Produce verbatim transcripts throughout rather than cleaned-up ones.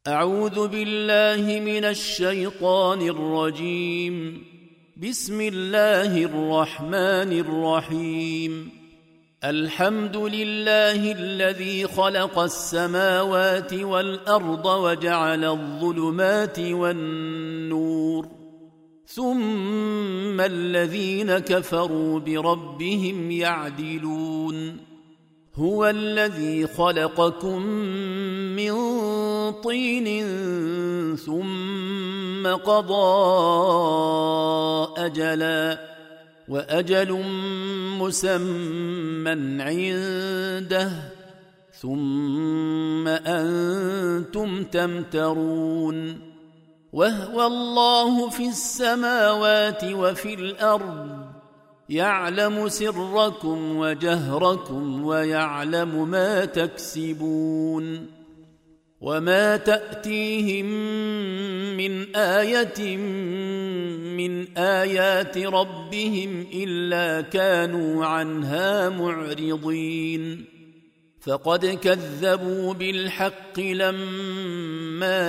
أعوذ بالله من الشيطان الرجيم. بسم الله الرحمن الرحيم. الحمد لله الذي خلق السماوات والأرض وجعل الظلمات والنور، ثم الذين كفروا بربهم يعدلون. هو الذي خلقكم من طين ثم قضى أجلا وأجل مسمى عنده ثم أنتم تمترون. وهو الله في السماوات وفي الأرض، يعلم سركم وجهركم ويعلم ما تكسبون. وما تأتيهم من آية من آيات ربهم إلا كانوا عنها معرضين. فقد كذبوا بالحق لما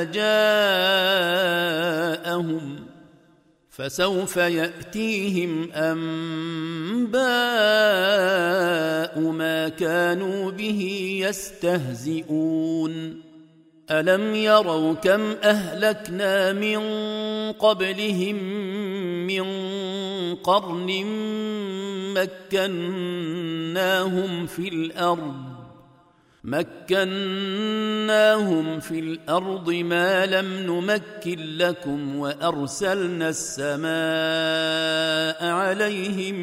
جاءهم، فسوف يأتيهم أنباء ما كانوا به يستهزئون. ألم يروا كم أهلكنا من قبلهم من قرن مكناهم في الأرض مكناهم في الأرض ما لم نمكن لكم، وأرسلنا السماء عليهم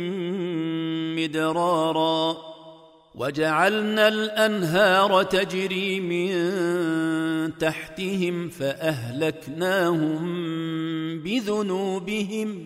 مدرارا، وجعلنا الأنهار تجري من تحتهم فأهلكناهم بذنوبهم،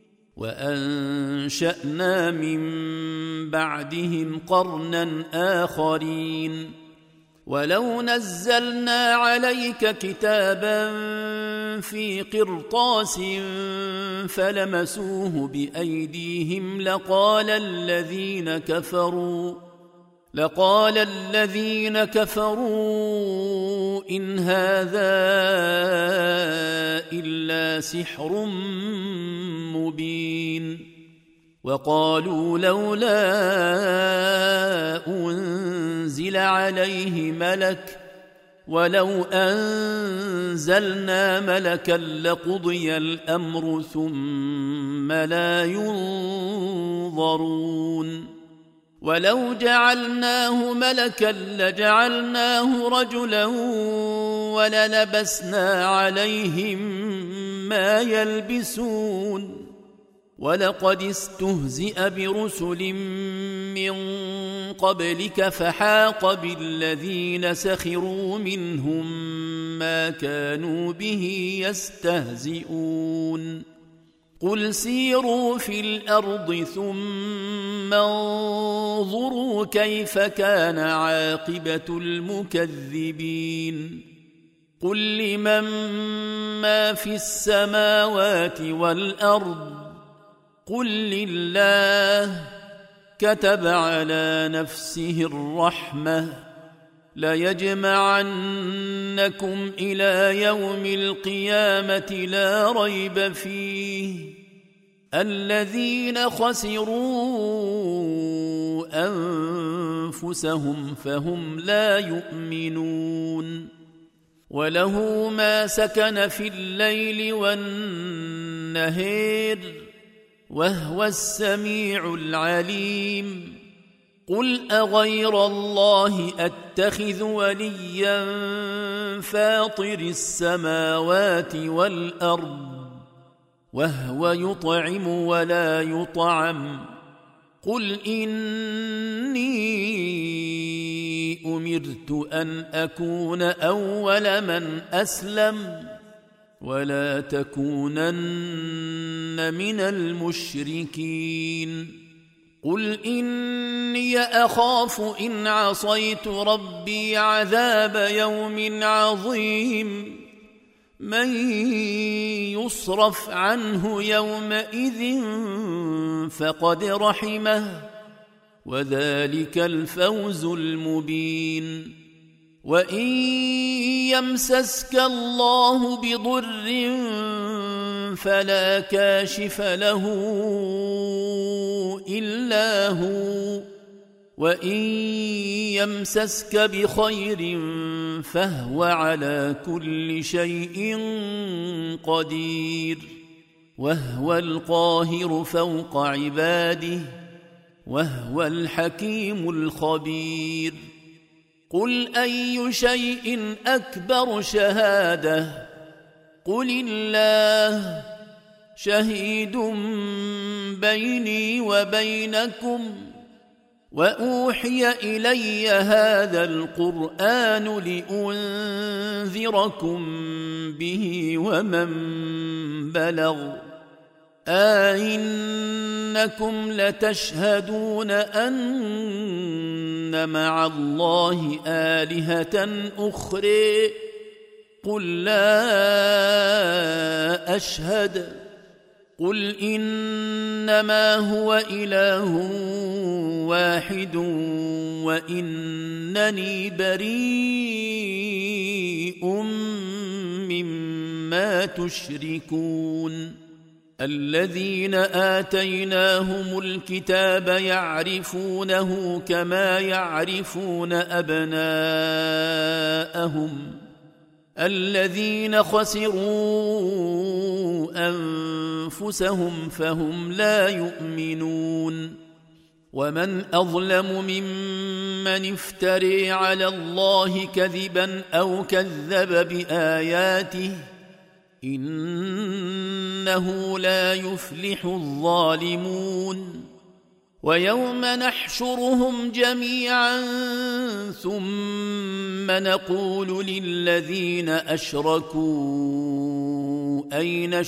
وأنشأنا من بعدهم قرنا آخرين. ولو نزلنا عليك كتابا في قرطاس فلمسوه بأيديهم لقال الذين كفروا لقال الذين كفروا إن هذا إلا سحر مبين. وقالوا لولا أنزل عليه ملك، ولو أنزلنا ملكا لقضي الأمر ثم لا ينظرون. ولو جعلناه ملكا لجعلناه رجلا وللبسنا عليهم ما يلبسون. ولقد استهزئ برسل من قبلك فحاق بالذين سخروا منهم ما كانوا به يستهزئون. قل سيروا في الأرض ثم انظروا كيف كان عاقبة المكذبين. قل لمن ما في السماوات والأرض قل لله، كتب على نفسه الرحمة ليجمعنكم إلى يوم القيامة لا ريب فيه. الذين خسروا أنفسهم فهم لا يؤمنون. وله ما سكن في الليل والنهار وهو السميع العليم. قل أغير الله أتخذ وليا فاطر السماوات والأرض وهو يطعم ولا يطعم. قل إني أمرت أن أكون أول من أسلم ولا تكونن من المشركين. قل إني أخاف إن عصيت ربي عذاب يوم عظيم. من يصرف عنه يومئذ فقد رحمه، وذلك الفوز المبين. وإن يمسسك الله بضر فلا كاشف له إلا هو، وإن يمسسك بخير فهو على كل شيء قدير، وهو القاهر فوق عباده، وهو الحكيم الخبير. قل أي شيء أكبر شهادة؟ قل الله شهيد بيني وبينكم، وأوحي إلي هذا القرآن لأنذركم به ومن بلغ. أئنكم لتشهدون أن مع الله آلهة أخرى؟ قل لا أشهد. قل إنما هو إله واحد وإنني بريء مما تشركون. الذين آتيناهم الكتاب يعرفونه كما يعرفون أبناءهم، الذين خسروا أنفسهم فهم لا يؤمنون. ومن أظلم ممن افتري على الله كذبا أو كذب بآياته، إنه لا يفلح الظالمون. ويوم نحشرهم جميعا ثم نقول للذين أشركوا أين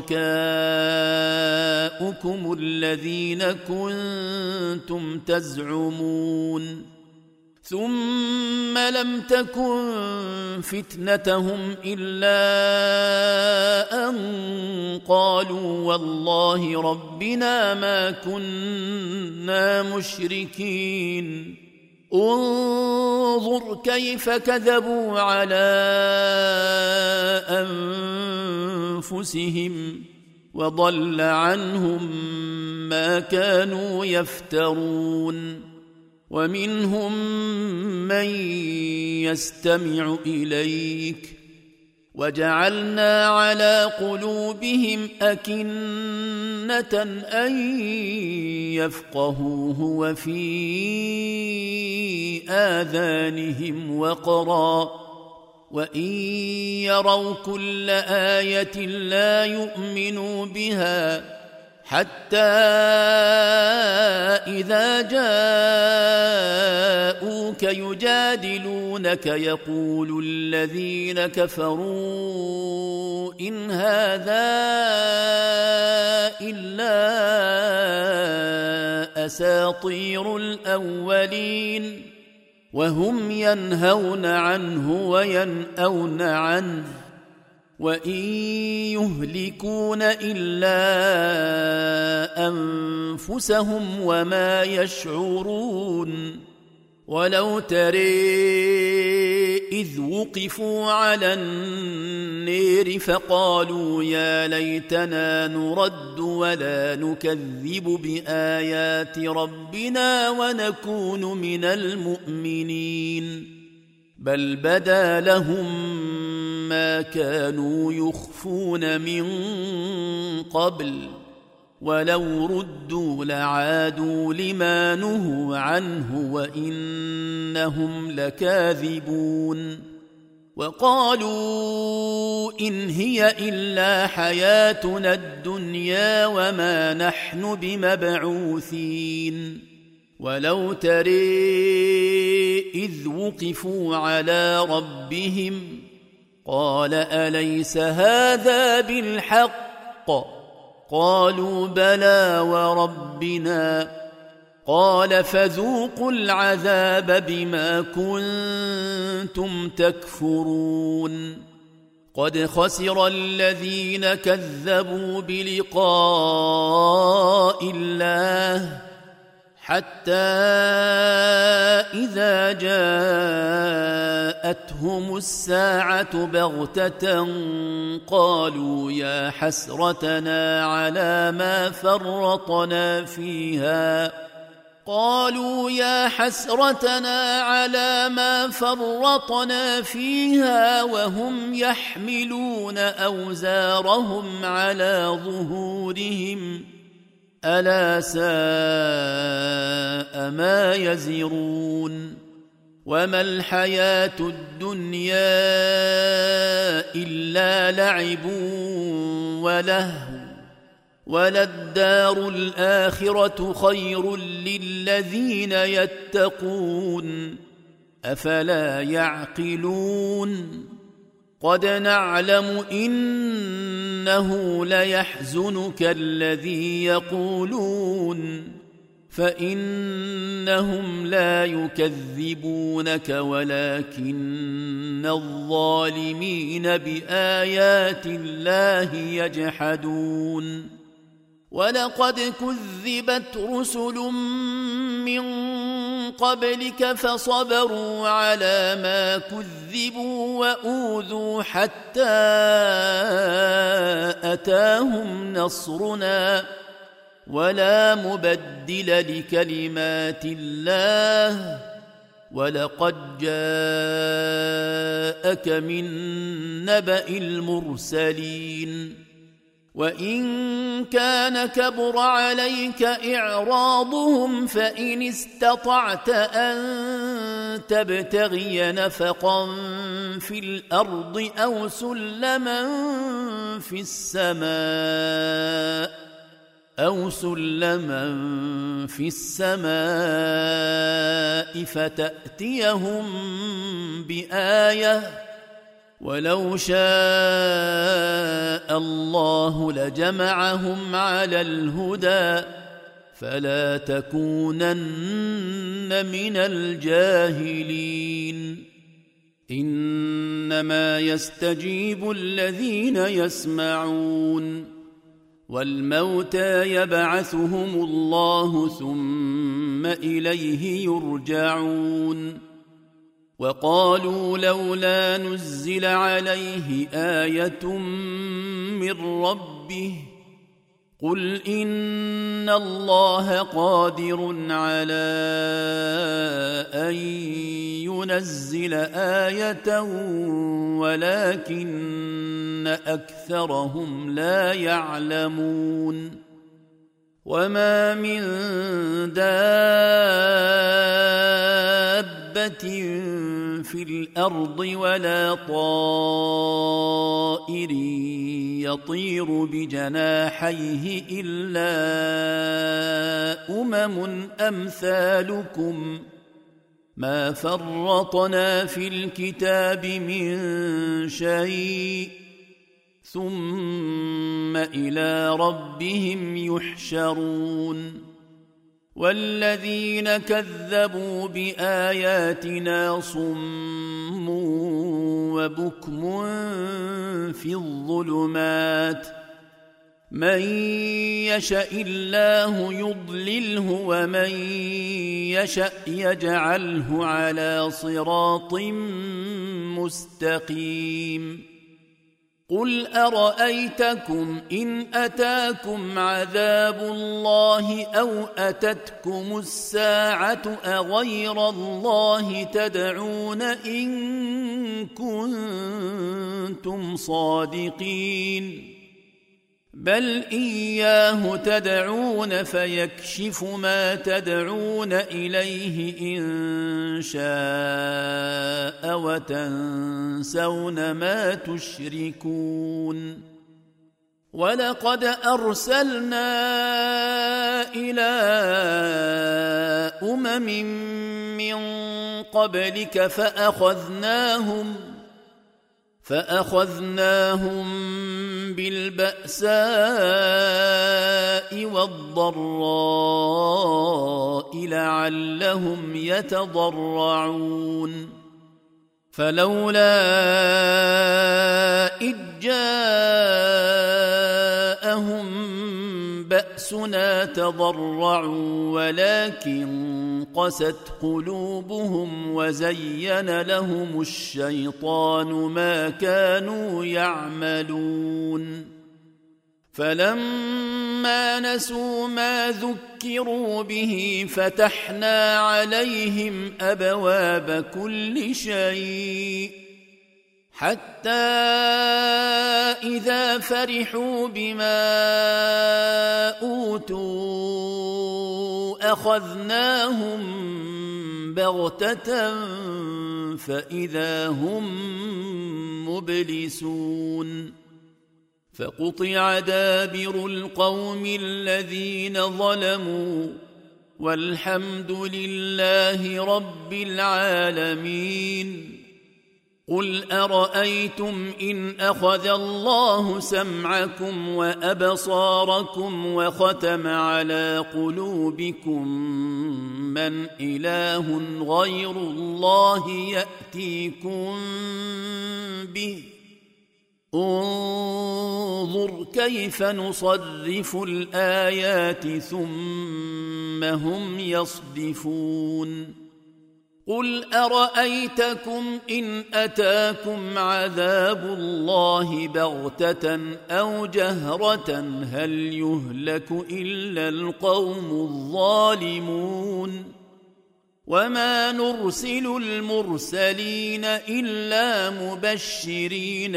شركاؤكم الذين كنتم تزعمون؟ ثم لم تكن فتنتهم إلا أن قالوا والله ربنا ما كنا مشركين. انظر كيف كذبوا على أنفسهم وضل عنهم ما كانوا يفترون. ومنهم من يستمع إليك وجعلنا على قلوبهم أكنة أن يفقهوه وفي آذانهم وقرا، وإن يروا كل آية لا يؤمنوا بها، حتى إذا جاءوك يجادلونك يقول الذين كفروا إن هذا إلا أساطير الأولين، وهم ينهون عنه وينأون عنه، وإن يهلكون إلا أنفسهم وما يشعرون. ولو ترى إذ وقفوا على النار فقالوا يا ليتنا نرد ولا نكذب بآيات ربنا ونكون من المؤمنين، بل بدا لهم ما كانوا يخفون من قبل، ولو ردوا لعادوا لما نهوا عنه وإنهم لكاذبون. وقالوا إن هي إلا حياتنا الدنيا وما نحن بمبعوثين. ولو ترى إذ وقفوا على ربهم قال أليس هذا بالحق؟ قالوا بلى وربنا. قال فذوقوا العذاب بما كنتم تكفرون. قد خسر الذين كذبوا بلقاء الله حتى إذا جاءتهم الساعة بغتة قالوا يا حسرتنا على ما فرطنا فيها قالوا يا حسرتنا على ما فرطنا فيها وهم يحملون أوزارهم على ظهورهم ألا ساء ما يزرون وما الحياة الدنيا إلا لعب ولهو وللدار الآخرة خير للذين يتقون أفلا يعقلون قد نعلم إنه ليحزنك الذي يقولون فإنهم لا يكذبونك ولكن الظالمين بآيات الله يجحدون ولقد كذبت رسل من قبلك فصبروا على ما كذبوا وأوذوا حتى أتاهم نصرنا ولا مبدل لكلمات الله ولقد جاءك من نبأ المرسلين وإن كان كبر عليك إعراضهم فإن استطعت أن تبتغي نفقا في الأرض أو سلما في السماء أو سلما في السماء فتأتيهم بآية ولو شاء الله لجمعهم على الهدى فلا تكونن من الجاهلين إنما يستجيب الذين يسمعون والموتى يبعثهم الله ثم إليه يرجعون وقالوا لولا نزل عليه آية من ربه قل إن الله قادر على أن ينزل آية ولكن أكثرهم لا يعلمون وما من دابة في الأرض ولا طائر يطير بجناحيه إلا أمم أمثالكم ما فرطنا في الكتاب من شيء ثم إلى ربهم يحشرون والذين كذبوا بآياتنا صم وبكم في الظلمات من يشاء الله يضلله ومن يشاء يجعله على صراط مستقيم قل أرأيتكم إن أتاكم عذاب الله أو أتتكم الساعة أغير الله تدعون إن كنتم صادقين بل إياه تدعون فيكشف ما تدعون إليه إن شاء وتنسون ما تشركون ولقد أرسلنا إلى أمم من قبلك فأخذناهم فأخذناهم بالبأساء والضراء لعلهم يتضرعون فلولا إذ جاءهم بأسنا بأسنا تضرعوا ولكن قست قلوبهم وزين لهم الشيطان ما كانوا يعملون فلما نسوا ما ذكروا به فتحنا عليهم أبواب كل شيء حتى إذا فرحوا بما أوتوا أخذناهم بغتة فإذا هم مبلسون فقطع دابر القوم الذين ظلموا والحمد لله رب العالمين قل أرأيتم إن أخذ الله سمعكم وأبصاركم وختم على قلوبكم من إله غير الله يأتيكم به انظر كيف نصرف الآيات ثم هم يصدفون قل أرأيتكم إن أتاكم عذاب الله بغتة أو جهرة هل يهلك إلا القوم الظالمون وما نرسل المرسلين إلا مبشرين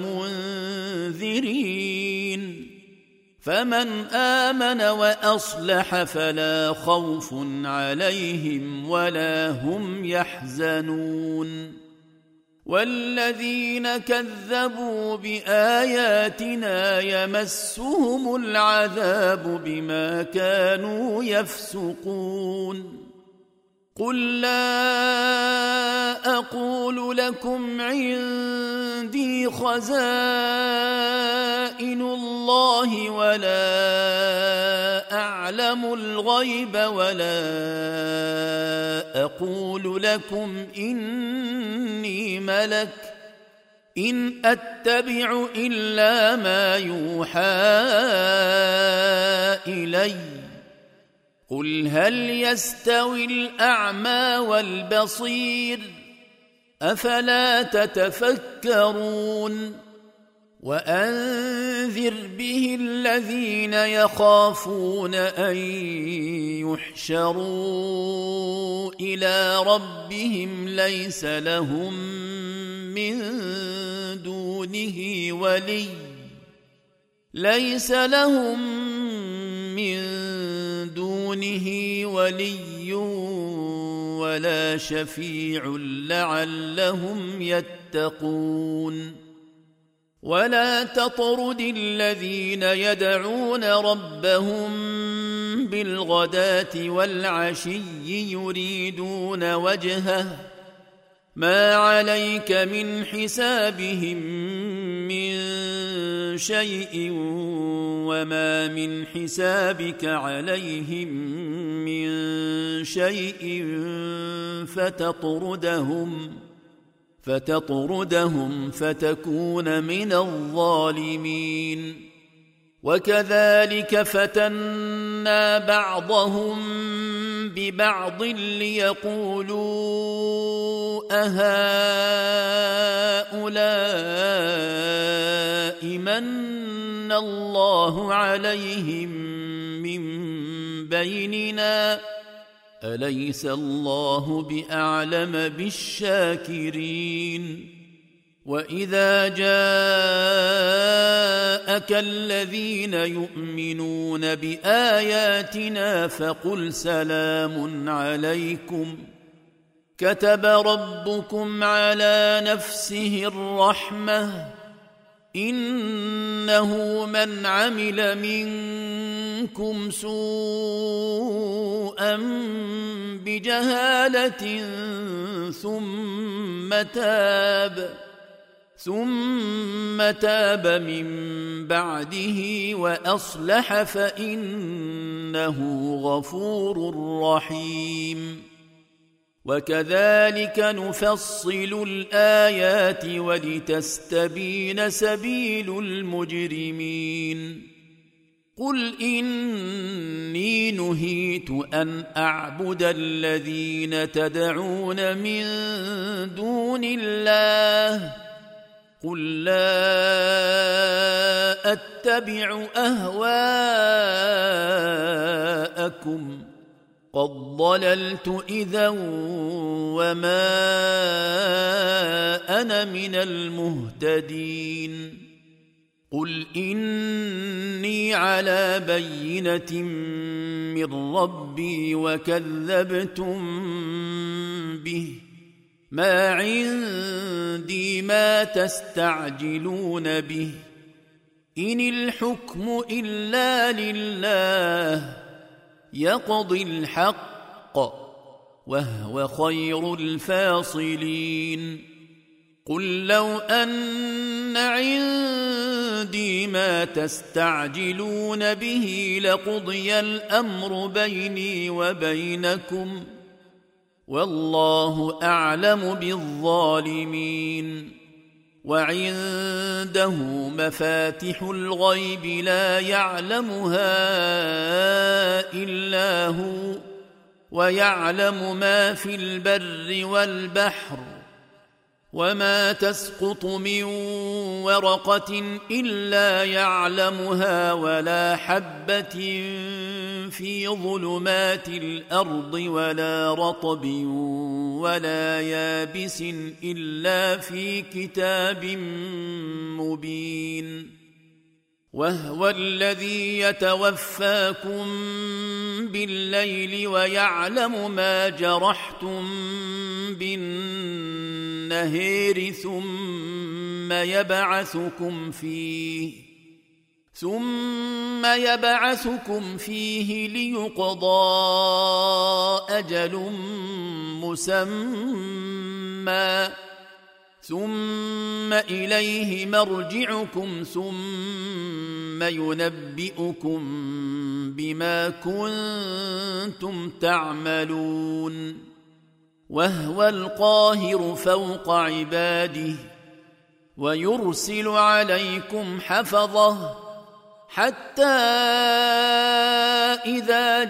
ومنذرين فمن آمن وأصلح فلا خوف عليهم ولا هم يحزنون والذين كذبوا بآياتنا يمسهم العذاب بما كانوا يفسقون قل لا أقول لكم عندي خزائن الله ولا أعلم الغيب ولا أقول لكم إني ملك إن أتبع إلا ما يوحى إلي قل هل يستوي الأعمى والبصير أفلا تتفكرون وأنذر به الذين يخافون أن يحشروا إلى ربهم ليس لهم من دونه ولي ليس لهم من دونه ولي ولا شفيع لعلهم يتقون ولا تطرد الذين يدعون ربهم بالغداة والعشي يريدون وجهه ما عليك من حسابهم من شيء وما من حسابك عليهم من شيء فتطردهم فتطردهم فتكون من الظالمين وكذلك فتنا بعضهم ببعض ليقولوا أهؤلاء من الله عليهم من بيننا أليس الله بأعلم بالشاكرين وإذا جاءك الذين يؤمنون بآياتنا فقل سلام عليكم كتب ربكم على نفسه الرحمة إنه من عمل منكم سوءا بجهالة ثم تاب ثم تاب من بعده وأصلح فإنه غفور رحيم وكذلك نفصل الآيات ولتستبين سبيل المجرمين قل إني نهيت أن أعبد الذين تدعون من دون الله قل لا أتبع أهواءكم قد ضللت إذا وما أنا من المهتدين قل إني على بينة من ربي وكذبتم به ما عندي ما تستعجلون به إن الحكم إلا لله يقضي الحق وهو خير الفاصلين قل لو أن عندي ما تستعجلون به لقضي الأمر بيني وبينكم والله أعلم بالظالمين وعنده مفاتح الغيب لا يعلمها إلا هو ويعلم ما في البر والبحر وما تسقط من ورقة إلا يعلمها ولا حبة في ظلمات الأرض ولا رطب ولا يابس إلا في كتاب مبين وهو الذي يتوفاكم بالليل ويعلم ما جرحتم بالنهار ثم يبعثكم فيه ثم يبعثكم فيه ليقضى أجل مسمى ثم إليه مرجعكم ثم ينبئكم بما كنتم تعملون وهو القاهر فوق عباده ويرسل عليكم حفظه حتى إذا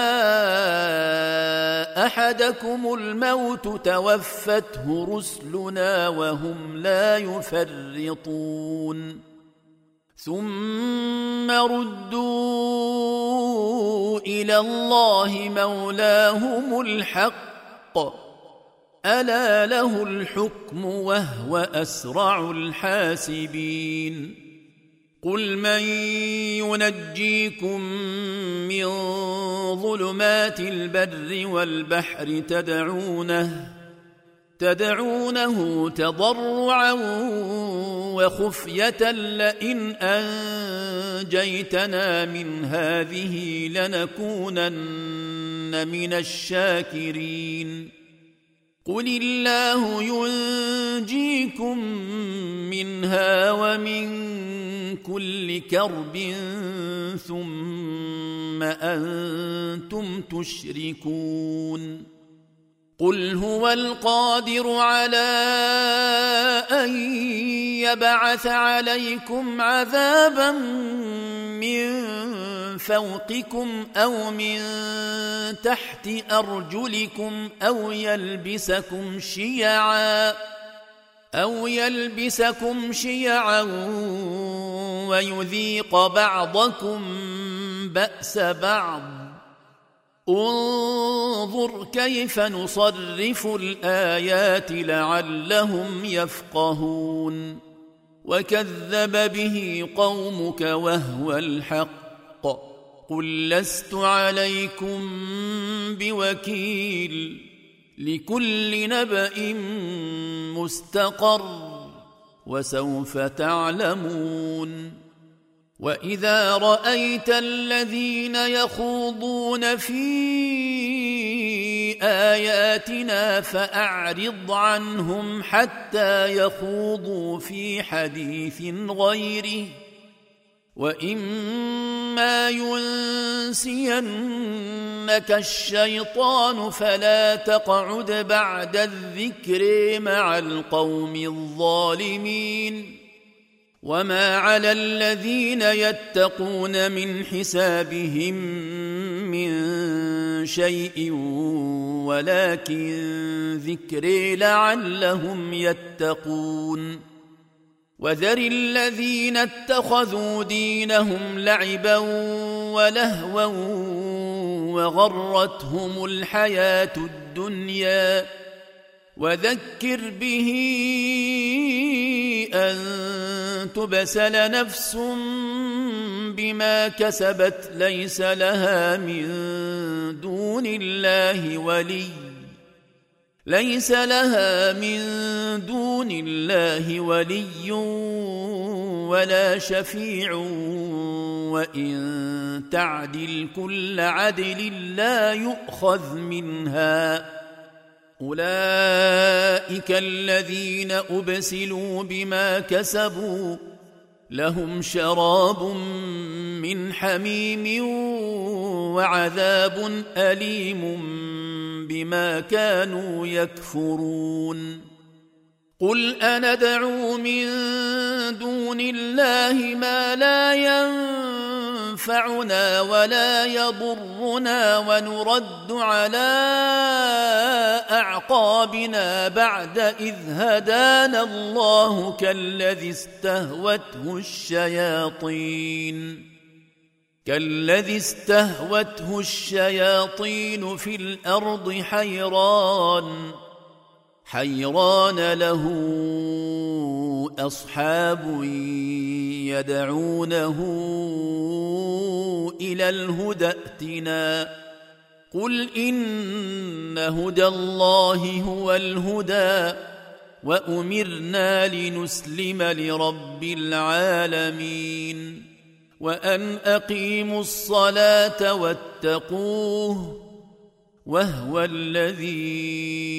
جاء أحدكم الموت توفته رسلنا وهم لا يفرطون ثم ردوا إلى الله مولاهم الحق ألا له الحكم وهو أسرع الحاسبين قل من ينجيكم من ظلمات البر والبحر تدعونه تدعونه تضرعا وخفية لئن أنجيتنا من هذه لنكونن من الشاكرين قل الله ينجيكم منها ومن كل كرب ثم أنتم تشركون قل هو القادر على أن يبعث عليكم عذابا من فوقكم أو من تحت أرجلكم أو يلبسكم شيعا أو يلبسكم شيعا ويذيق بعضكم بأس بعض انظر كيف نصرف الآيات لعلهم يفقهون وكذب به قومك وهو الحق قل لست عليكم بوكيل لكل نبأ مستقر وسوف تعلمون وإذا رأيت الذين يخوضون في آياتنا فأعرض عنهم حتى يخوضوا في حديث غيره وإما ينسينك الشيطان فلا تقعد بعد الذكر مع القوم الظالمين وما على الذين يتقون من حسابهم من شيء ولكن ذكر لعلهم يتقون وذر الذين اتخذوا دينهم لعبا ولهوا وغرتهم الحياة الدنيا وذكر به أن تبسل نفس بما كسبت ليس لها من دون الله ولي ليس لها من دون الله ولي ولا شفيع وإن تعدل كل عدل لا يؤخذ منها أولئك الذين أبسلوا بما كسبوا لهم شراب من حميم وعذاب أليم بما كانوا يكفرون قل أندعو من دون الله ما لا ينفعنا ولا يضرنا ونرد على أعقابنا بعد إذ هدانا الله كالذي استهوته الشياطين كالذي استهوته الشياطين في الأرض حيران حيران له أصحاب يدعونه إلى الهدى ائتنا قل إن هدى الله هو الهدى وأمرنا لنسلم لرب العالمين وأن أقيموا الصلاة واتقوه وهو الذي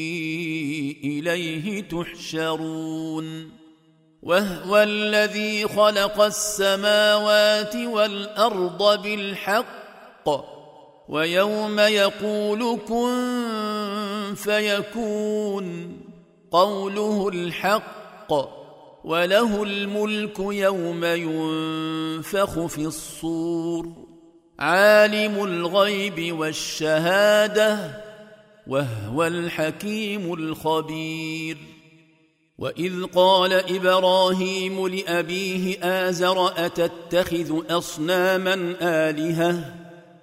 إليه تحشرون وهو الذي خلق السماوات والأرض بالحق ويوم يقول كن فيكون قوله الحق وله الملك يوم ينفخ في الصور عالم الغيب والشهادة وهو الحكيم الخبير وإذ قال إبراهيم لأبيه آزر أتتخذ أصناما آلهة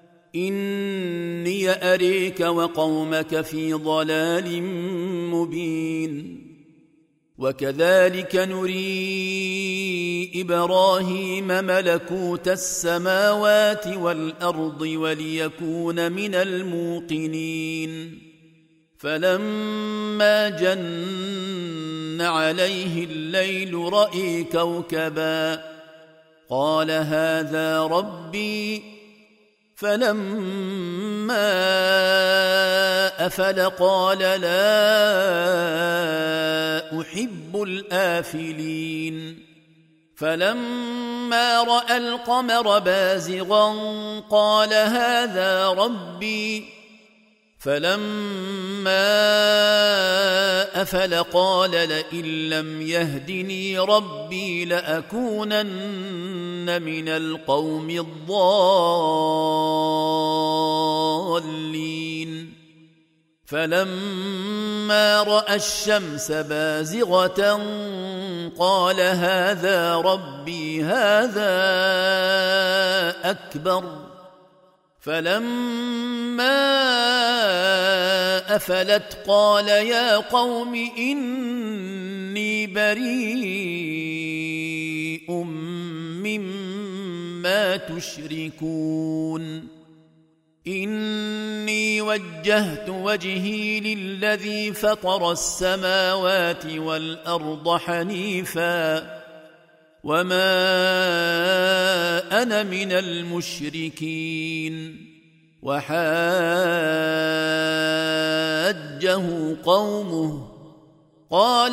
إني أريك وقومك في ضلال مبين وكذلك نري إبراهيم ملكوت السماوات والأرض وليكون من الموقنين فلما جن عليه الليل رأى كوكبا قال هذا ربي فلما أفل قال لا أحب الآفلين فلما رأى القمر بازغا قال هذا ربي فلما أفل قال لئن لم يهدني ربي لأكونن من القوم الضالين فلما رأى الشمس بازغة قال هذا ربي هذا أكبر فلما أفلت قال يا قوم إني بريء مما تشركون إني وجهت وجهي للذي فطر السماوات والأرض حنيفا وما أنا من المشركين وحاجه قومه قال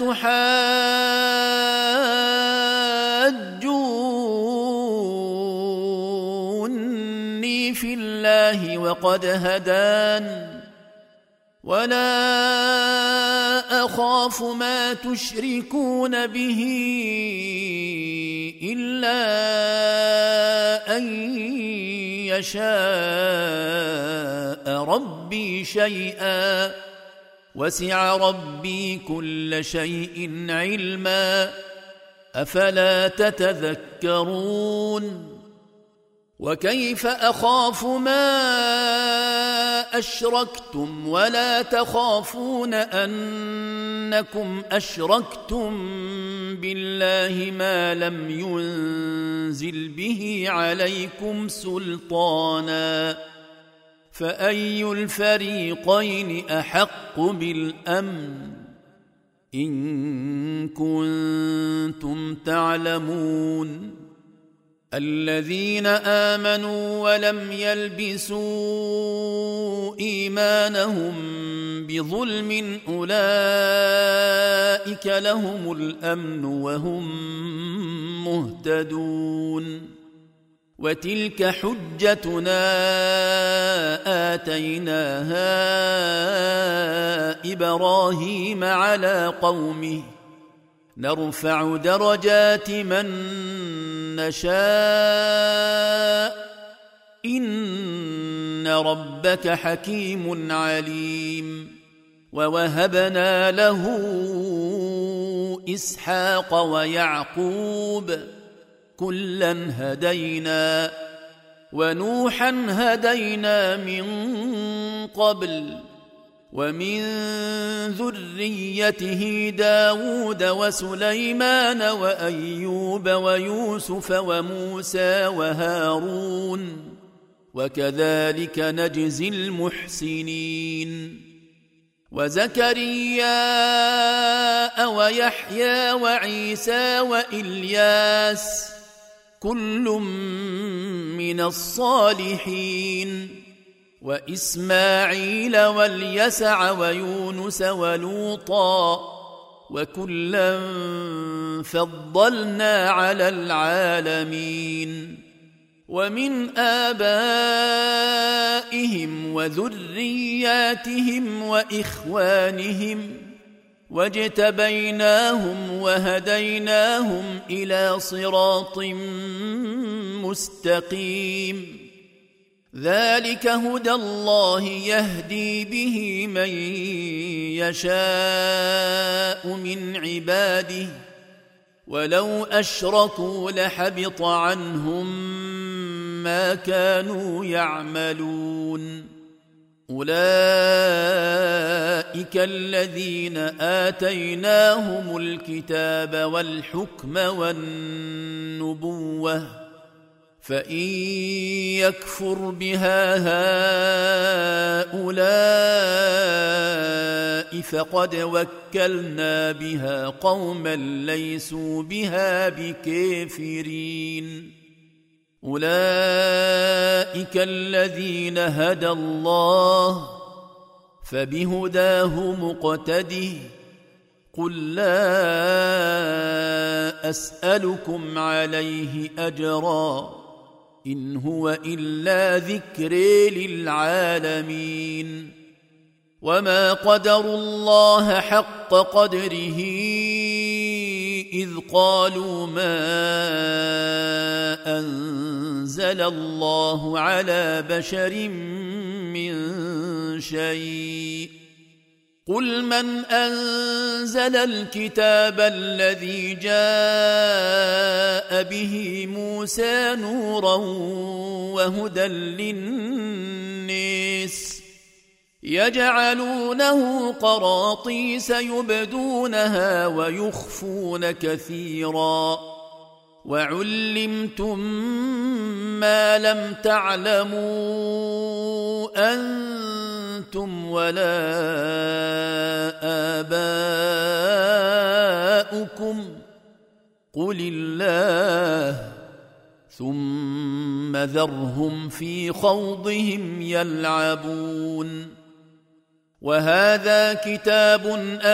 أتحاجوني في الله وقد هدان ولا أخاف ما تشركون به إلا أن يشاء ربي شيئا وسع ربي كل شيء علما أفلا تتذكرون وكيف أخاف ما أشركتم ولا تخافون أنكم أشركتم بالله ما لم ينزل به عليكم سلطانا فأي الفريقين أحق بالأمن إن كنتم تعلمون الذين آمنوا ولم يلبسوا إيمانهم بظلم أولئك لهم الأمن وهم مهتدون وتلك حجتنا آتيناها إبراهيم على قومه نرفع درجات من نشاء إن ربك حكيم عليم ووهبنا له إسحاق ويعقوب كلا هدينا ونوحا هدينا من قبل ومن ذريته داود وسليمان وأيوب ويوسف وموسى وهارون وكذلك نجزي المحسنين وزكريا ويحيى وعيسى وإلياس كل من الصالحين وإسماعيل واليسع ويونس ولوطا وكلا فضلنا على العالمين ومن آبائهم وذرياتهم وإخوانهم واجتبيناهم وهديناهم إلى صراط مستقيم ذلك هدى الله يهدي به من يشاء من عباده ولو أشركوا لحبط عنهم ما كانوا يعملون أولئك الذين آتيناهم الكتاب والحكم والنبوة فإن يكفر بها هؤلاء فقد وكلنا بها قوما ليسوا بها بكافرين أولئك الذين هدى الله فبهداه مقتده قل لا أسألكم عليه أجرا إن هو إلا ذكر للعالمين وما قدروا الله حق قدره إذ قالوا ما أنزل الله على بشر من شيء قل من أنزل الكتاب الذي جاء به موسى نورا وهدى للناس يجعلونه قراطيس يبدونها ويخفون كثيرا وعلمتم ما لم تعلموا أنتم ولا آباؤكم قل الله ثم ذرهم في خوضهم يلعبون وهذا كتاب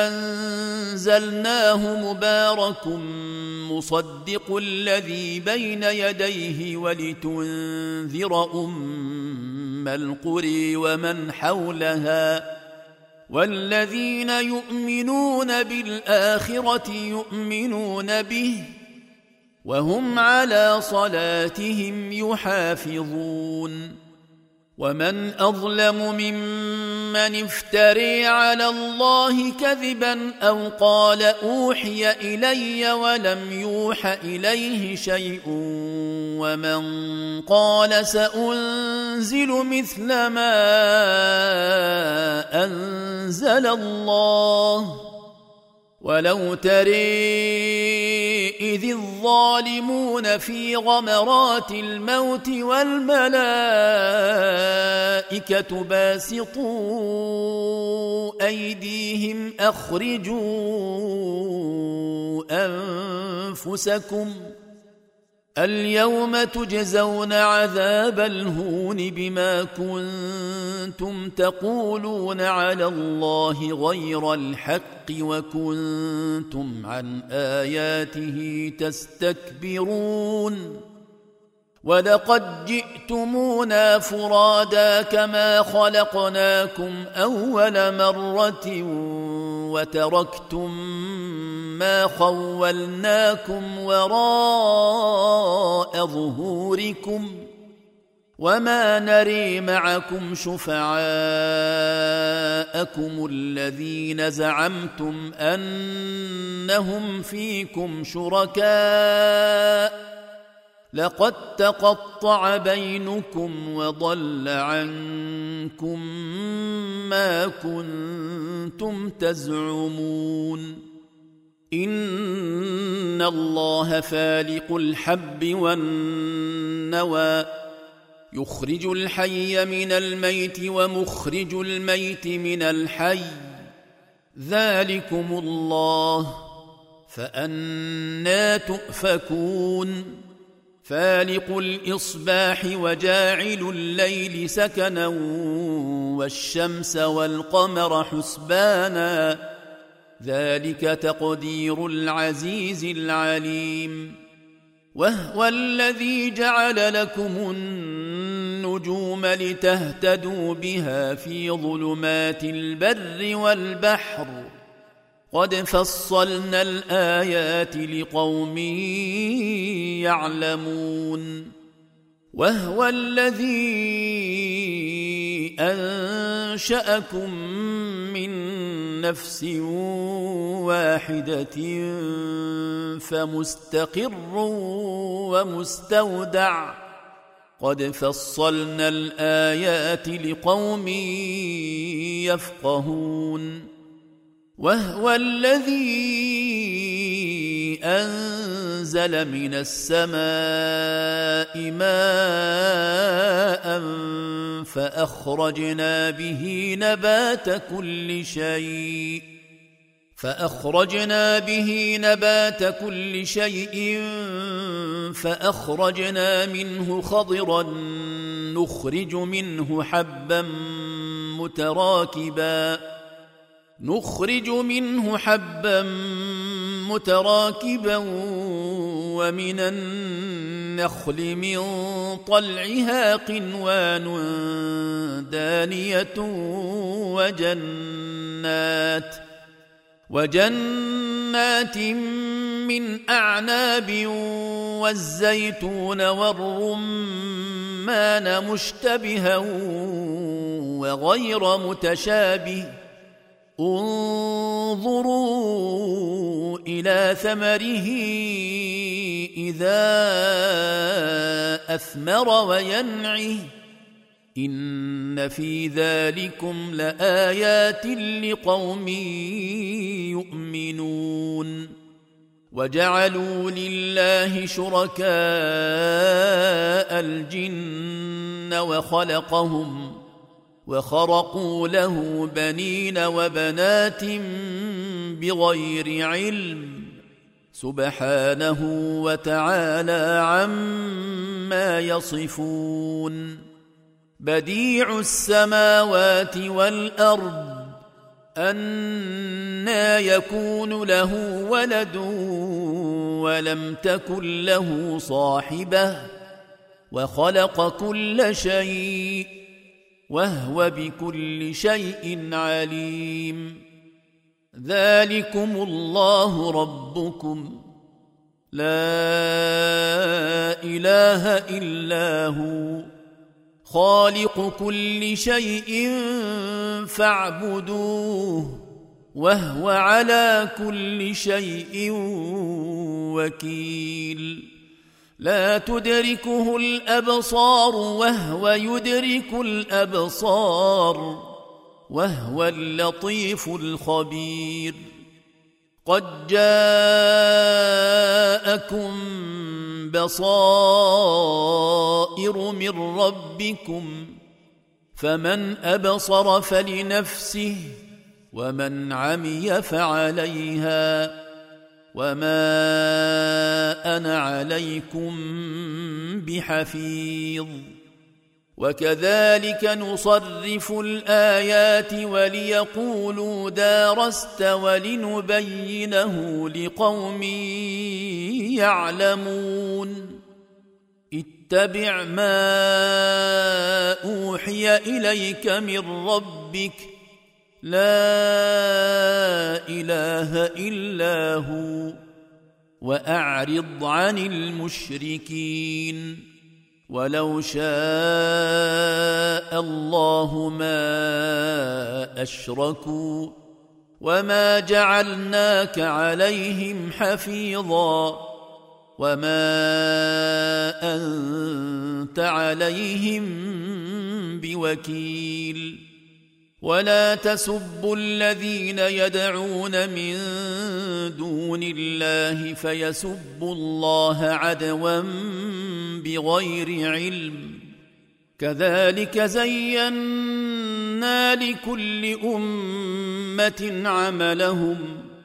أنزلناه مبارك مصدق الذي بين يديه ولتنذر أم القرى ومن حولها والذين يؤمنون بالآخرة يؤمنون به وهم على صلاتهم يحافظون ومن أظلم ممن افتري على الله كذبا أو قال أوحي إلي ولم يوح إليه شيء ومن قال سأنزل مثل ما أنزل الله ولو ترى إذ الظالمون في غمرات الموت والملائكة باسطوا أيديهم أخرجوا أنفسكم اليوم تجزون عذاب الهون بما كنتم تقولون على الله غير الحق وكنتم عن آياته تستكبرون ولقد جئتمونا فرادا كما خلقناكم أول مرة وتركتم ما خولناكم وراء ظهوركم وما نري معكم شفعاءكم الذين زعمتم أنهم فيكم شركاء لقد تقطع بينكم وضل عنكم ما كنتم تزعمون إن الله فالق الحب والنوى يخرج الحي من الميت ومخرج الميت من الحي ذلكم الله فأنى تؤفكون فالق الإصباح وجاعل الليل سكنا والشمس والقمر حسبانا ذلك تقدير العزيز العليم وهو الذي جعل لكم النجوم لتهتدوا بها في ظلمات البر والبحر قد فصلنا الآيات لقوم يعلمون وهو الذي أنشأكم من نفس واحدة فمستقر ومستودع قد فصلنا الآيات لقوم يفقهون وهو الذي أنزل من السماء ماء فأخرجنا به نبات كل شيء فأخرجنا به نبات كل شيء فأخرجنا منه خضرا نخرج منه حبا متراكبا نخرج منه حبا متراكبا ومن النخل من طلعها قنوان دانية وجنات وجنات من أعناب والزيتون والرمان مشتبها وغير متشابه انظروا إلى ثمره إذا أثمر وينعه إن في ذلكم لآيات لقوم يؤمنون وجعلوا لله شركاء الجن وخلقهم وخرقوا له بنين وبنات بغير علم سبحانه وتعالى عما يصفون بديع السماوات والأرض أنى يكون له ولد ولم تكن له صاحبة وخلق كل شيء وهو بكل شيء عليم ذلكم الله ربكم لا إله إلا هو خالق كل شيء فاعبدوه وهو على كل شيء وكيل لا تدركه الأبصار وهو يدرك الأبصار وهو اللطيف الخبير قد جاءكم بصائر من ربكم فمن أبصر فلنفسه ومن عمي فعليها وما أنا عليكم بحفيظ وكذلك نصرف الآيات وليقولوا دارست ولنبينه لقوم يعلمون اتبع ما أوحي إليك من ربك لا إله إلا هو وأعرض عن المشركين ولو شاء الله ما أشركوا وما جعلناك عليهم حفيظا وما أنت عليهم بوكيل ولا تسبوا الذين يدعون من دون الله فيسبوا الله عدوا بغير علم كذلك زينا لكل أمة عملهم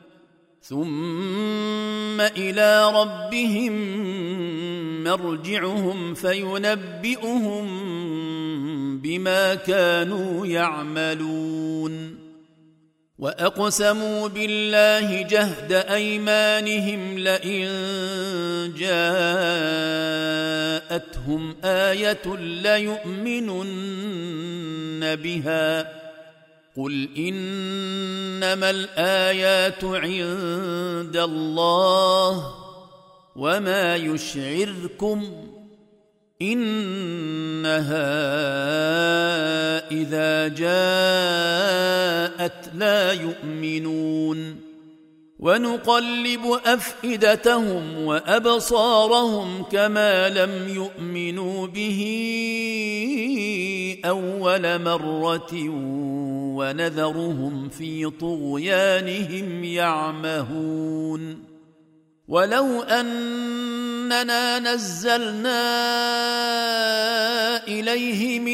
ثم إلى ربهم مرجعهم فينبئهم بما كانوا يعملون وأقسموا بالله جهد أيمانهم لئن جاءتهم آية ليؤمنن بها قل إنما الآيات عند الله وما يشعركم إنها إذا جاءت لا يؤمنون ونقلب أفئدتهم وأبصارهم كما لم يؤمنوا به أول مرة ونذرهم في طغيانهم يعمهون ولو أننا نزلنا إليهم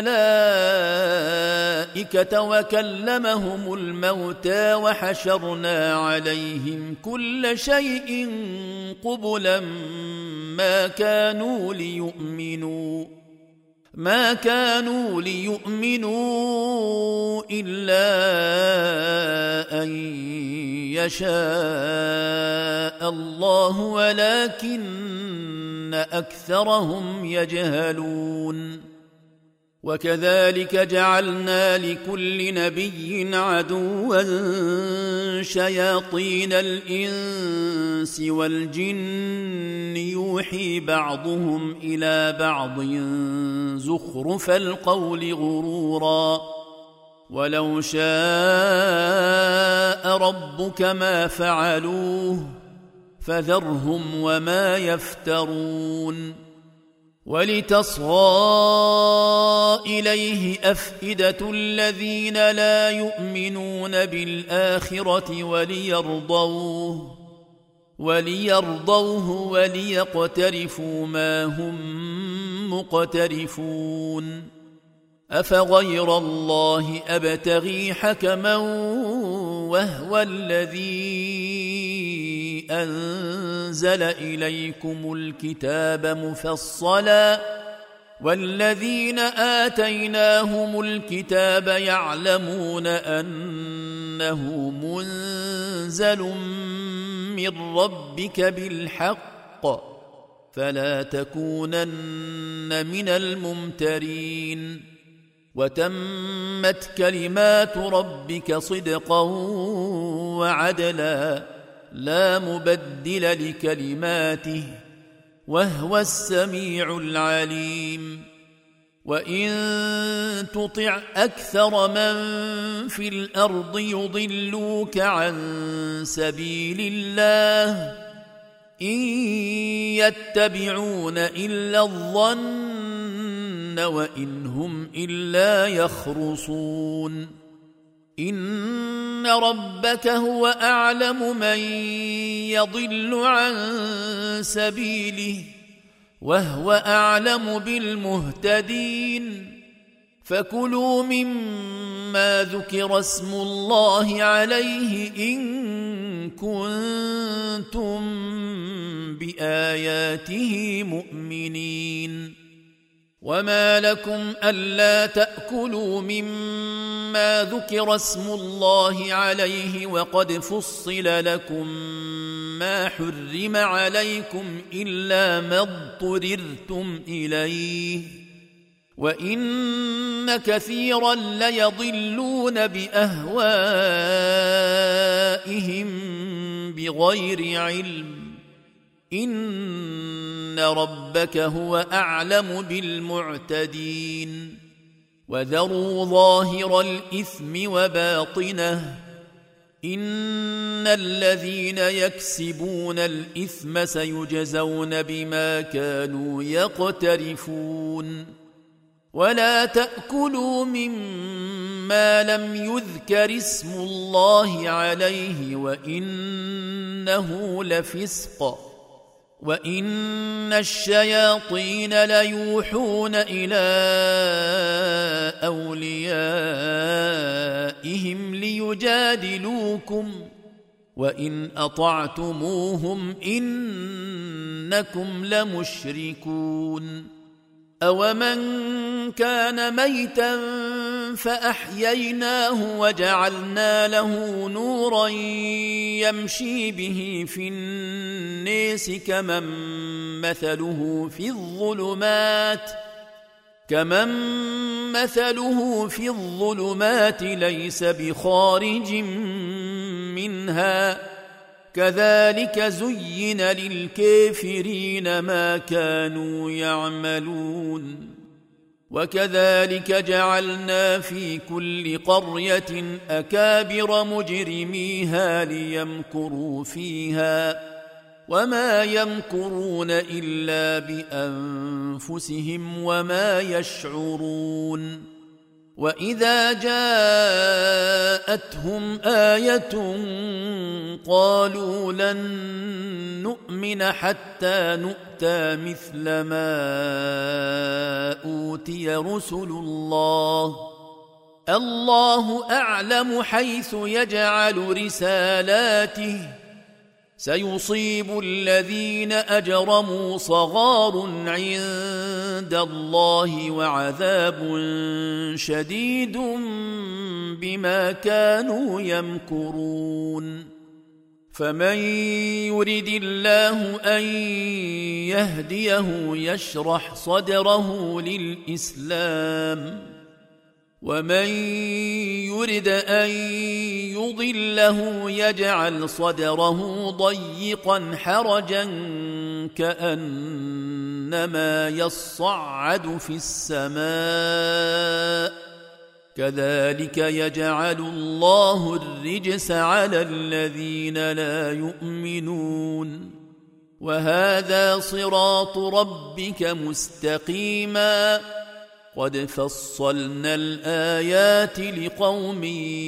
الملائكة وكلمهم الموتى وحشرنا عليهم كل شيء قبلا ما كانوا ليؤمنوا ما كانوا ليؤمنوا إلا أن يشاء الله ولكن أكثرهم يجهلون وكذلك جعلنا لكل نبي عدوا شياطين الإنس والجن يوحي بعضهم إلى بعض زخرف القول غرورا ولو شاء ربك ما فعلوه فذرهم وما يفترون ولتصغى إليه أفئدة الذين لا يؤمنون بالآخرة وليرضوه وليرضوه وليقترفوا ما هم مقترفون أفغير الله أبتغي حكما وهو الذي أنزل إليكم الكتاب مفصلا والذين آتيناهم الكتاب يعلمون أنه منزل من ربك بالحق فلا تكونن من الممترين وتمت كلمات ربك صدقا وعدلا لا مبدل لكلماته وهو السميع العليم. وإن تطع أكثر من في الأرض يضلوك عن سبيل الله إن يتبعون إلا الظن وإن هم إلا يخرصون. إن ربك هو أعلم من يضل عن سبيله وهو أعلم بالمهتدين. فكلوا مما ذكر اسم الله عليه إن كنتم بآياته مؤمنين. وما لكم ألا تأكلوا مما ذكر اسم الله عليه وقد فصل لكم ما حرم عليكم إلا ما اضطررتم إليه وإن كثيرا ليضلون بأهوائهم بغير علم. إن ربك هو أعلم بالمعتدين. وذروا ظاهر الإثم وباطنه إن الذين يكسبون الإثم سيجزون بما كانوا يقترفون. ولا تأكلوا مما لم يذكر اسم الله عليه وإنه لفسق وإن الشياطين ليوحون إلى أوليائهم ليجادلوكم وإن أطعتموهم إنكم لمشركون. أومن كان ميتا فأحييناه وجعلنا له نورا يمشي به في الناس كمن مثله في الظلمات كمن مثله في الظلمات ليس بخارج منها كذلك زين للكافرين ما كانوا يعملون. وكذلك جعلنا في كل قرية أكابر مجرميها ليمكروا فيها وما يمكرون إلا بأنفسهم وما يشعرون. وإذا جاءتهم آية قالوا لن نؤمن حتى نؤتى مثل ما أوتي رسل الله الله أعلم حيث يجعل رسالاته سيصيب الذين أجرموا صغار عند الله وعذاب شديد بما كانوا يمكرون. فمن يرد الله أن يهديه يشرح صدره للإسلام ومن يرد أن يضله يجعل صدره ضيقا حرجا كأنما يصعد في السماء كذلك يجعل الله الرجس على الذين لا يؤمنون. وهذا صراط ربك مستقيما قد فصلنا الآيات لقوم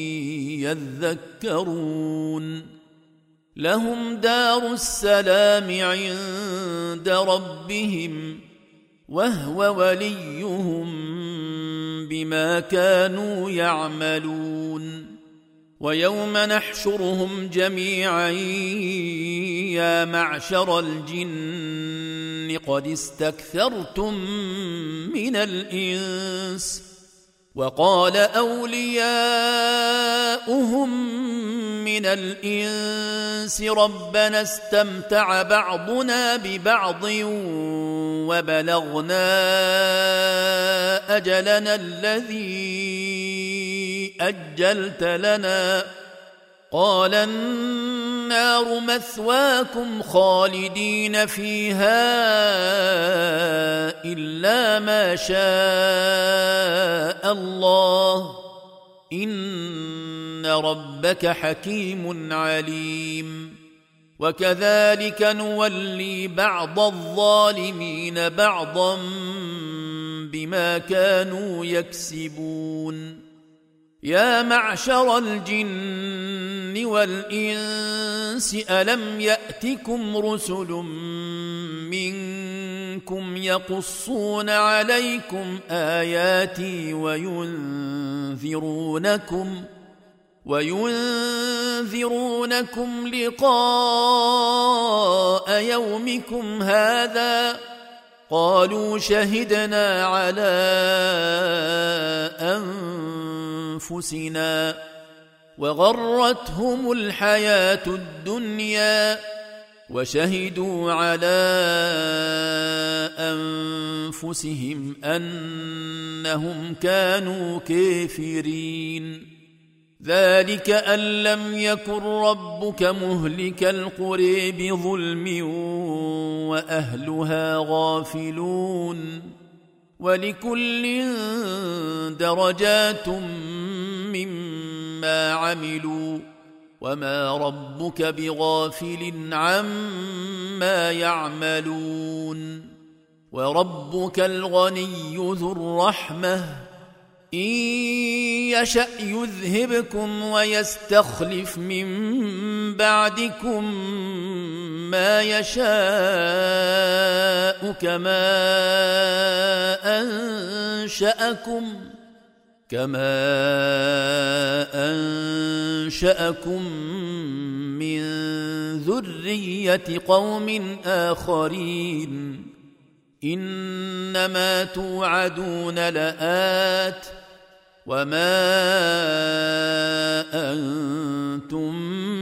يذكرون. لهم دار السلام عند ربهم وهو وليهم بما كانوا يعملون. ويوم نحشرهم جميعا يا معشر الجن قد استكثرتم من الإنس وقال أولياؤهم من الإنس ربنا استمتع بعضنا ببعض وبلغنا أجلنا الذي أجلت لنا قال النار مثواكم خالدين فيها إلا ما شاء الله إن ربك حكيم عليم. وكذلك نولي بعض الظالمين بعضا بما كانوا يكسبون. يا معشر الجن والإنس ألم يأتكم رسل منكم يقصون عليكم آياتي وينذرونكم وينذرونكم لقاء يومكم هذا؟ قالوا شهدنا على أنفسنا وغرتهم الحياة الدنيا وشهدوا على أنفسهم أنهم كانوا كافرين. ذلك أن لم يكن ربك مهلك القرى بظلم وأهلها غافلون. ولكل درجات مما عملوا وما ربك بغافل عما يعملون. وربك الغني ذو الرحمة إن يشأ يذهبكم ويستخلف من بعدكم ما يشاء كما أنشأكم كما أنشأكم من ذرية قوم آخرين. إنما توعدون لآت وما أنتم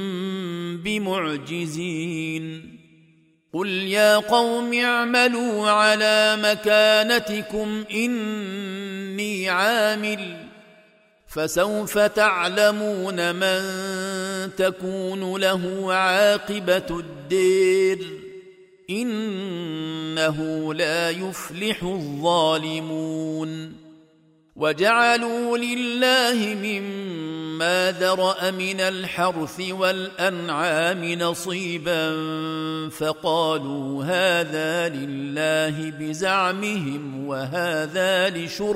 بمعجزين. قل يا قوم اعملوا على مكانتكم إني عامل فسوف تعلمون من تكون له عاقبة الدير إنه لا يفلح الظالمون. وجعلوا لله مما ذرأ من الحرث والأنعام نصيبا فقالوا هذا لله بزعمهم وهذا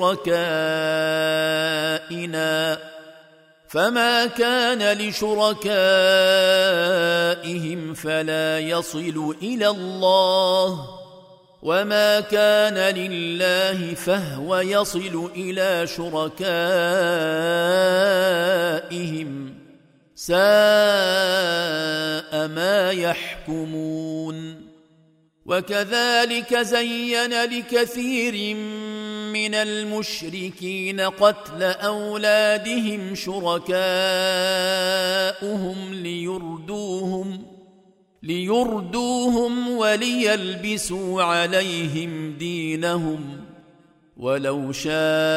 لشركائنا فما كان لشركائهم فلا يصل إلى الله وما كان لله فهو يصل إلى شركائهم ساء ما يحكمون. وكذلك زين لكثير من المشركين قتل أولادهم شركاؤهم ليردوهم ليردوهم وليلبسوا عليهم دينهم ولو شاء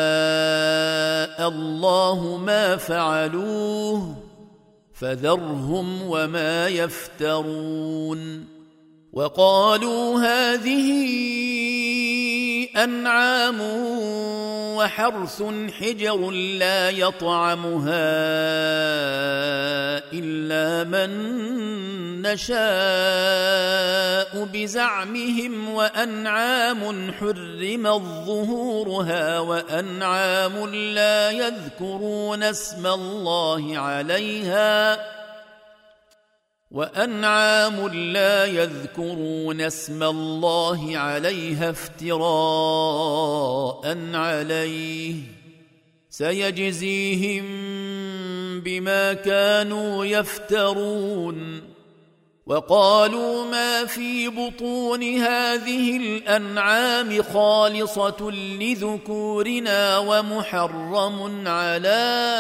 الله ما فعلوه فذرهم وما يفترون. وقالوا هذه أنعام وحرث حجر لا يطعمها إلا من نشاء بزعمهم وأنعام حرمت ظهورها وأنعام لا يذكرون اسم الله عليها وأنعام لا يذكرون اسم الله عليها افتراء عليه سيجزيهم بما كانوا يفترون. وقالوا ما في بطون هذه الأنعام خالصة لذكورنا ومحرم على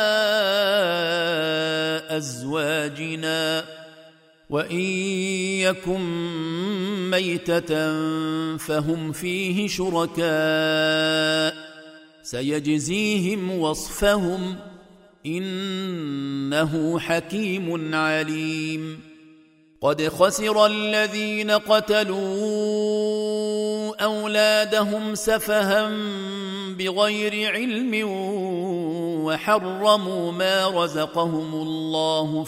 أزواجنا وإن يكن ميتة فهم فيه شركاء سيجزيهم وصفهم إنه حكيم عليم. قد خسر الذين قتلوا أولادهم سفها بغير علم وحرموا ما رزقهم الله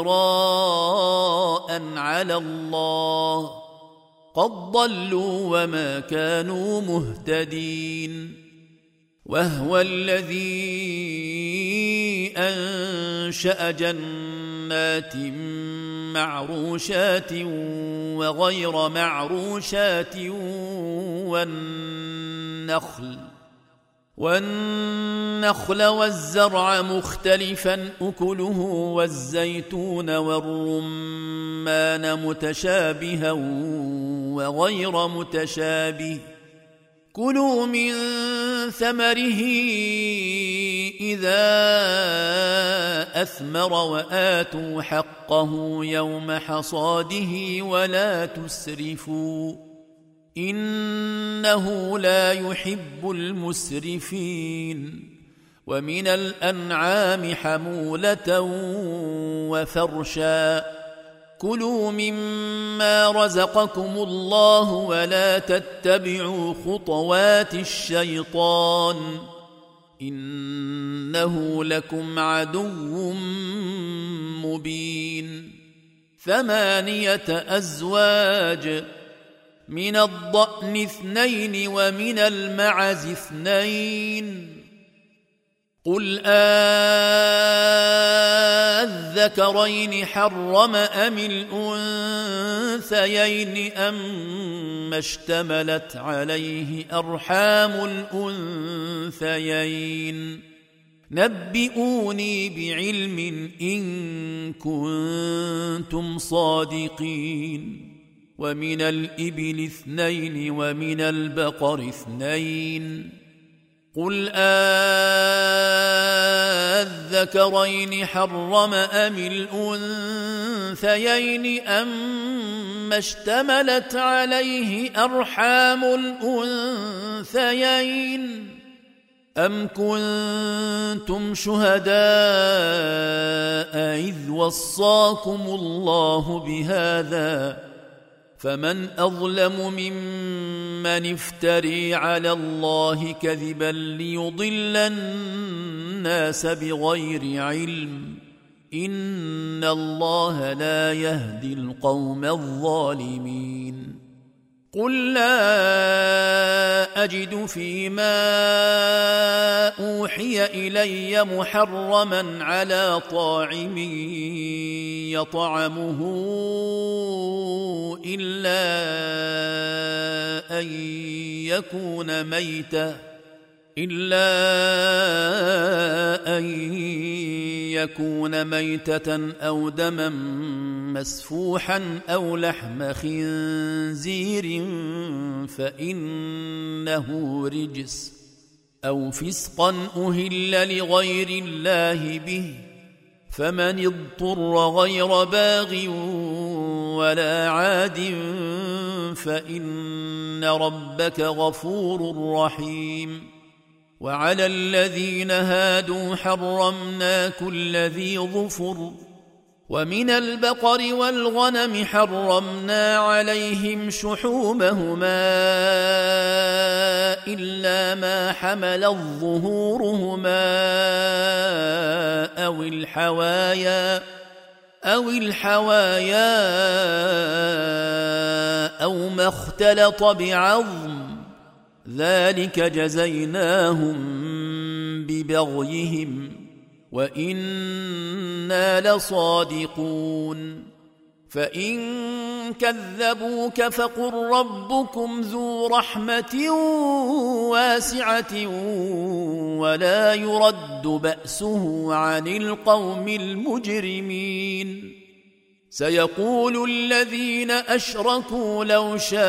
افتراء على الله قد ضلوا وما كانوا مهتدين. وهو الذي أنشأ جنات معروشات وغير معروشات والنخل والنخل والزرع مختلفا أكله والزيتون والرمان متشابها وغير متشابه كلوا من ثمره إذا أثمر وآتوا حقه يوم حصاده ولا تسرفوا إنه لا يحب المسرفين. ومن الأنعام حمولة وفرشا كلوا مما رزقكم الله ولا تتبعوا خطوات الشيطان إنه لكم عدو مبين. ثمانية أزواج من الضأن اثنين ومن المعز اثنين قل أذكرين حرم أم الأنثيين أم اشتملت عليه أرحام الأنثيين نبئوني بعلم إن كنتم صادقين. ومن الإبل اثنين ومن البقر اثنين قل أذكرين حرم أم الأنثيين أم اشتملت عليه أرحام الأنثيين أم كنتم شهداء إذ وصاكم الله بهذا فمن أظلم ممن افتري على الله كذبا ليضل الناس بغير علم إن الله لا يهدي القوم الظالمين. قل لا أجد فيما أوحي إلي محرما على طاعم يطعمه إلا أن يكون ميتة إلا أن يكون ميتة أو دما مسفوحا أو لحم خنزير فإنه رجس أو فسقا أهل لغير الله به فمن اضطر غير باغ ولا عاد فإن ربك غفور رحيم. وعلى الذين هادوا حرمنا كل ذي ظفر ومن البقر والغنم حرمنا عليهم شحومهما إلا ما حملت ظهورهما أو الحوايا أو الحوايا أو ما اختلط بعظم ذلك جزيناهم ببغيهم وإنا لصادقون. فإن كذبوك فقل ربكم ذو رحمة واسعة ولا يرد بأسه عن القوم المجرمين. سيقول الذين أشركوا لو شاء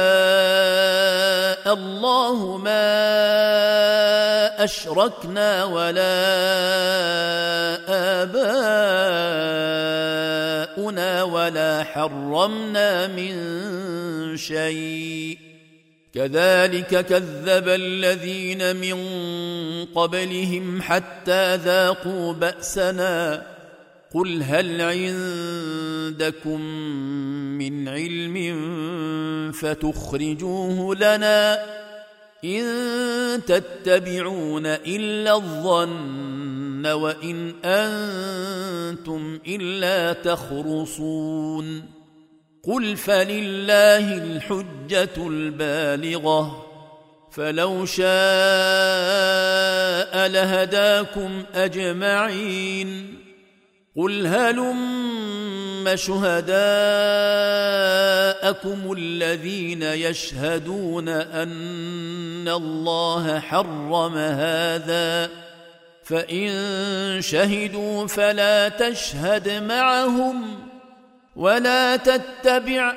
الله ما أشركنا ولا آباؤنا ولا حرمنا من شيء كذلك كذب الذين من قبلهم حتى ذاقوا بأسنا قل هل عندكم من علم فتخرجوه لنا إن تتبعون إلا الظن وإن أنتم إلا تخرصون قل فلله الحجة البالغة فلو شاء لهداكم أجمعين قل هلم شهداءكم الذين يشهدون أن الله حرم هذا فإن شهدوا فلا تشهد معهم ولا تتبع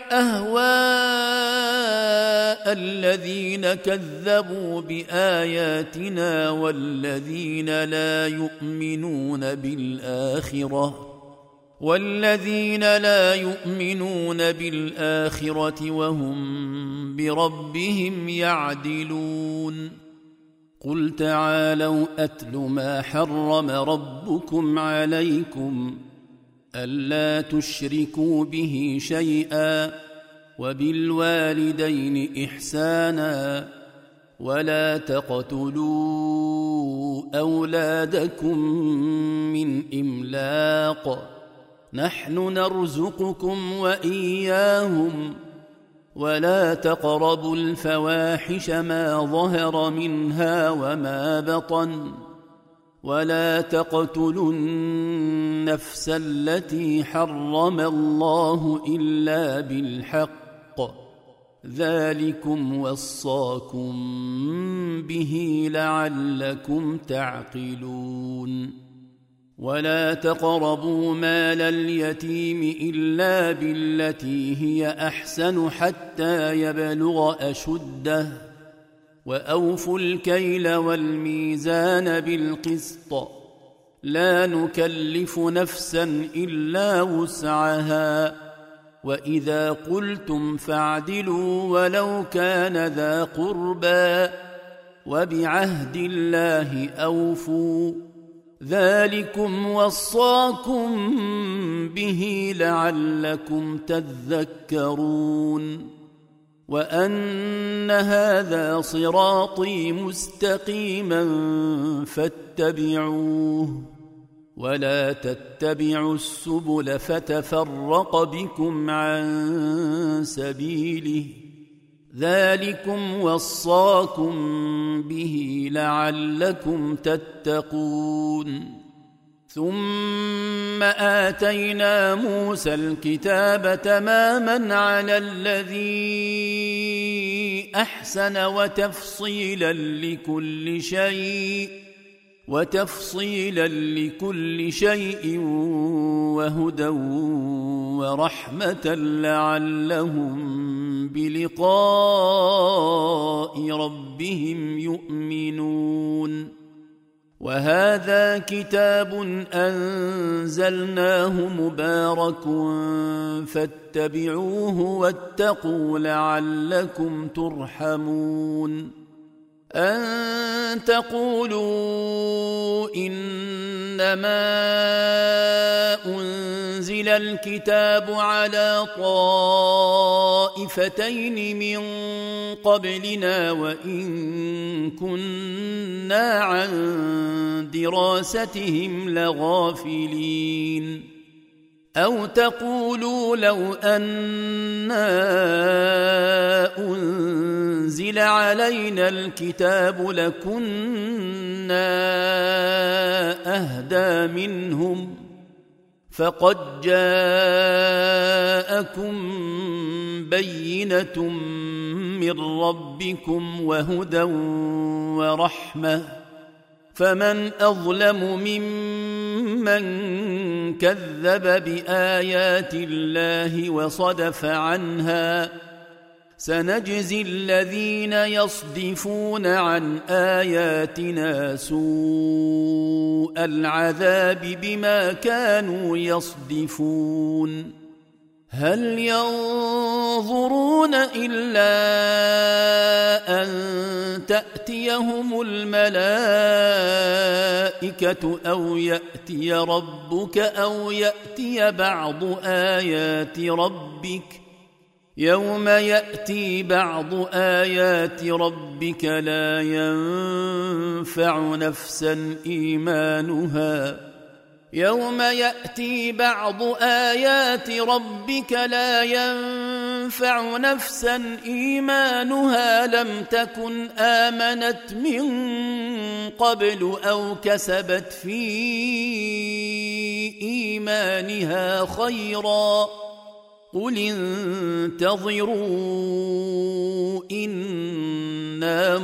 أهواء الذين كذبوا بآياتنا والذين لا يؤمنون بالآخرة والذين لا يؤمنون بالآخرة وهم بربهم يعدلون قل تعالوا أتل ما حرم ربكم عليكم ألا تشركوا به شيئا وبالوالدين إحسانا ولا تقتلوا أولادكم من إملاق نحن نرزقكم وإياهم ولا تقربوا الفواحش ما ظهر منها وما بطن ولا تقتلوا النفس التي حرم الله إلا بالحق ذلكم وصاكم به لعلكم تعقلون ولا تقربوا مال اليتيم إلا بالتي هي أحسن حتى يبلغ أشده وأوفوا الكيل والميزان بالقسط لا نكلف نفسا إلا وسعها وإذا قلتم فاعدلوا ولو كان ذا قربى وبعهد الله أوفوا ذلكم وصاكم به لعلكم تذكرون وأن هذا صراطي مستقيما فاتبعوه ولا تتبعوا السبل فتفرق بكم عن سبيله ذلكم وصاكم به لعلكم تتقون ثم آتينا موسى الكتاب تماما على الذي أحسن وتفصيلا لكل شيء وتفصيلا لكل شيء وهدى ورحمة لعلهم بلقاء ربهم يؤمنون وهذا كتاب أنزلناه مبارك فاتبعوه واتقوا لعلكم ترحمون أن تقولوا إنما أنزل الكتاب على طائفتين من قبلنا وإن كنا عن دراستهم لغافلين أو تقولوا لو أنا أنزل علينا الكتاب لكنا أهدى منهم فقد جاءكم بينة من ربكم وهدى ورحمة فمن أظلم ممن كذب بآيات الله وصدف عنها سنجزي الذين يصدفون عن آياتنا سوء العذاب بما كانوا يصدفون هل ينظرون إلا أن تأتيهم الملائكة أو يأتي ربك أو يأتي بعض آيات ربك يوم يأتي بعض آيات ربك لا ينفع نفسا إيمانها يوم يأتي بعض آيات ربك لا ينفع نفسا إيمانها لم تكن آمنت من قبل أو كسبت في إيمانها خيرا قل انتظروا إنا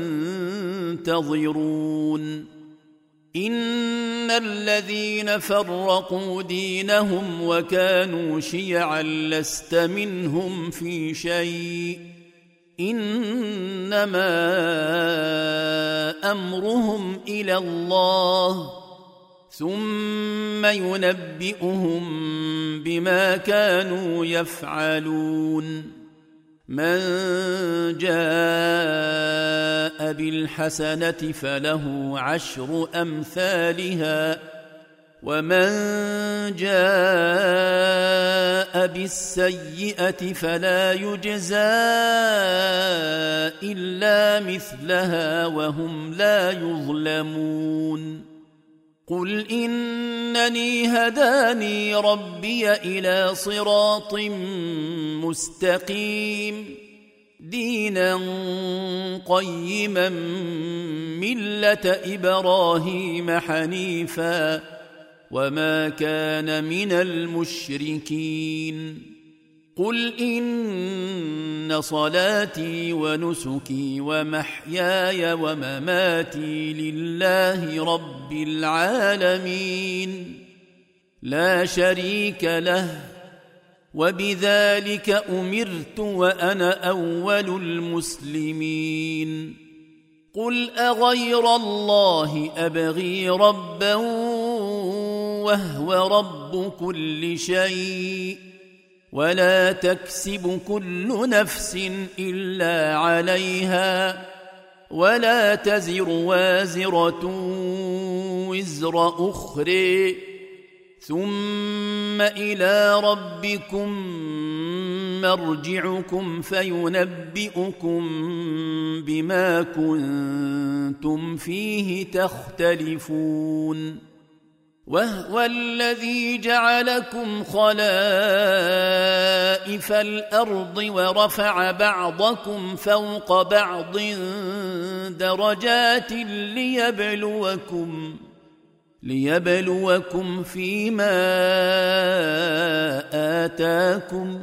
منتظرون إن الذين فرقوا دينهم وكانوا شيعا لست منهم في شيء إنما أمرهم إلى الله ثم ينبئهم بما كانوا يفعلون من جاء بالحسنة فله عشر أمثالها ومن جاء بالسيئة فلا يجزى إلا مثلها وهم لا يظلمون قل إنني هداني ربي إلى صراط مستقيم دينا قيما ملة إبراهيم حنيفا وما كان من المشركين قل إن صلاتي ونسكي ومحياي ومماتي لله رب العالمين لا شريك له وبذلك أمرت وأنا أول المسلمين قل أغير الله أبغي ربا وهو رب كل شيء ولا تكسب كل نفس إلا عليها ولا تزر وازرة وزر أخرى ثم إلى ربكم مرجعكم فينبئكم بما كنتم فيه تختلفون وهو الذي جعلكم خلائف الأرض ورفع بعضكم فوق بعض درجات ليبلوكم ليبلوكم فيما آتاكم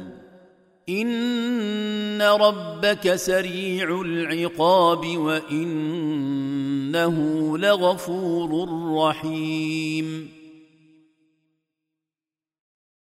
إن ربك سريع العقاب وإنه لغفور رحيم